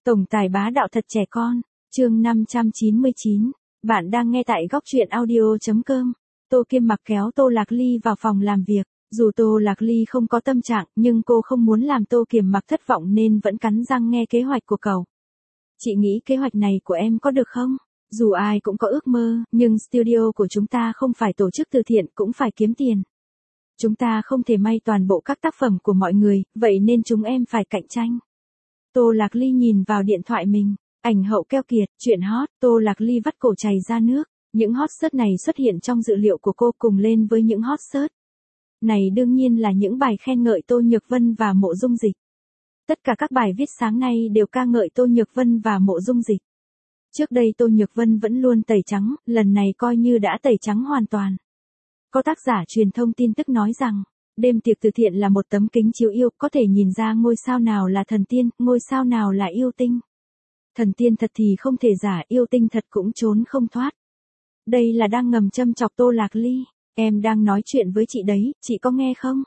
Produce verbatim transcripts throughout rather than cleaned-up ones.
Tổng tài bá đạo thật trẻ con, chương năm trăm chín mươi chín. Bạn đang nghe tại góc truyện audio chấm com. Tô Kiêm Mặc kéo Tô Lạc Ly vào phòng làm việc. Dù Tô Lạc Ly không có tâm trạng, nhưng cô không muốn làm Tô Kiêm Mặc thất vọng nên vẫn cắn răng nghe kế hoạch của cậu. Chị nghĩ kế hoạch này của em có được không? Dù ai cũng có ước mơ, nhưng studio của chúng ta không phải tổ chức từ thiện cũng phải kiếm tiền. Chúng ta không thể may toàn bộ các tác phẩm của mọi người, vậy nên chúng em phải cạnh tranh. Tô Lạc Ly nhìn vào điện thoại mình, ảnh hậu keo kiệt, chuyện hot, Tô Lạc Ly vắt cổ chảy ra nước, những hot search này xuất hiện trong dữ liệu của cô cùng lên với những hot search. Này đương nhiên là những bài khen ngợi Tô Nhược Vân và Mộ Dung Dịch. Tất cả các bài viết sáng nay đều ca ngợi Tô Nhược Vân và Mộ Dung Dịch. Trước đây Tô Nhược Vân vẫn luôn tẩy trắng, lần này coi như đã tẩy trắng hoàn toàn. Có tác giả truyền thông tin tức nói rằng, đêm tiệc từ thiện là một tấm kính chiếu yêu, có thể nhìn ra ngôi sao nào là thần tiên, ngôi sao nào là yêu tinh. Thần tiên thật thì không thể giả, yêu tinh thật cũng trốn không thoát. Đây là đang ngầm châm chọc Tô Lạc Ly, em đang nói chuyện với chị đấy, chị có nghe không?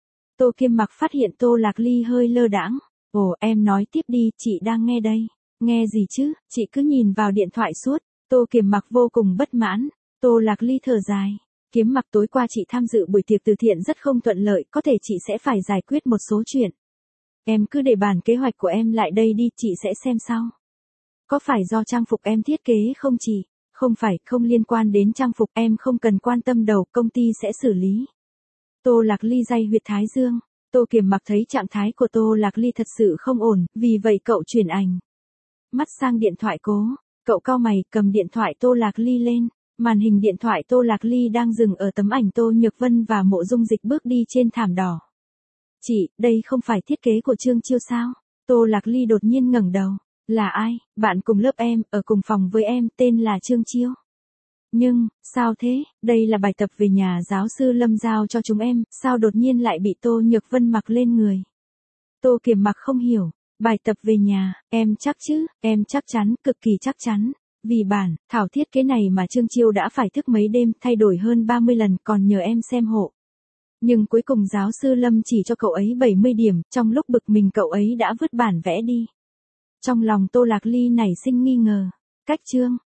Tô Kiêm Mặc phát hiện Tô Lạc Ly hơi lơ đãng. Ồ, em nói tiếp đi, chị đang nghe đây. Nghe gì chứ, chị cứ nhìn vào điện thoại suốt. Tô Kiêm Mặc vô cùng bất mãn. Tô Lạc Ly thở dài. Kiếm Mặc, tối qua chị tham dự buổi tiệc từ thiện rất không thuận lợi, có thể chị sẽ phải giải quyết một số chuyện. Em cứ để bản kế hoạch của em lại đây đi, chị sẽ xem sau. Có phải do trang phục em thiết kế không chị? Không phải, không liên quan đến trang phục, em không cần quan tâm đâu, công ty sẽ xử lý. Tô Lạc Ly day huyệt thái dương. Tô Kiêm Mặc thấy trạng thái của Tô Lạc Ly thật sự không ổn, vì vậy cậu chuyển ảnh mắt sang điện thoại cố. Cậu cau mày, cầm điện thoại Tô Lạc Ly lên. Màn hình điện thoại Tô Lạc Ly đang dừng ở tấm ảnh Tô Nhược Vân và Mộ Dung Dịch bước đi trên thảm đỏ. Chị, đây không phải thiết kế của Trương Chiêu sao? Tô Lạc Ly đột nhiên ngẩng đầu. Là ai? Bạn cùng lớp em, ở cùng phòng với em, tên là Trương Chiêu. Nhưng, sao thế? Đây là bài tập về nhà giáo sư Lâm giao cho chúng em, sao đột nhiên lại bị Tô Nhược Vân mặc lên người? Tô Kiêm Mặc không hiểu. Bài tập về nhà, em chắc chứ? Em chắc chắn, cực kỳ chắc chắn. Vì bản, thảo thiết kế này mà Trương Chiêu đã phải thức mấy đêm, thay đổi hơn ba mươi lần, còn nhờ em xem hộ. Nhưng cuối cùng giáo sư Lâm chỉ cho cậu ấy bảy mươi điểm, trong lúc bực mình cậu ấy đã vứt bản vẽ đi. Trong lòng Tô Lạc Ly nảy sinh nghi ngờ. Cách Trương,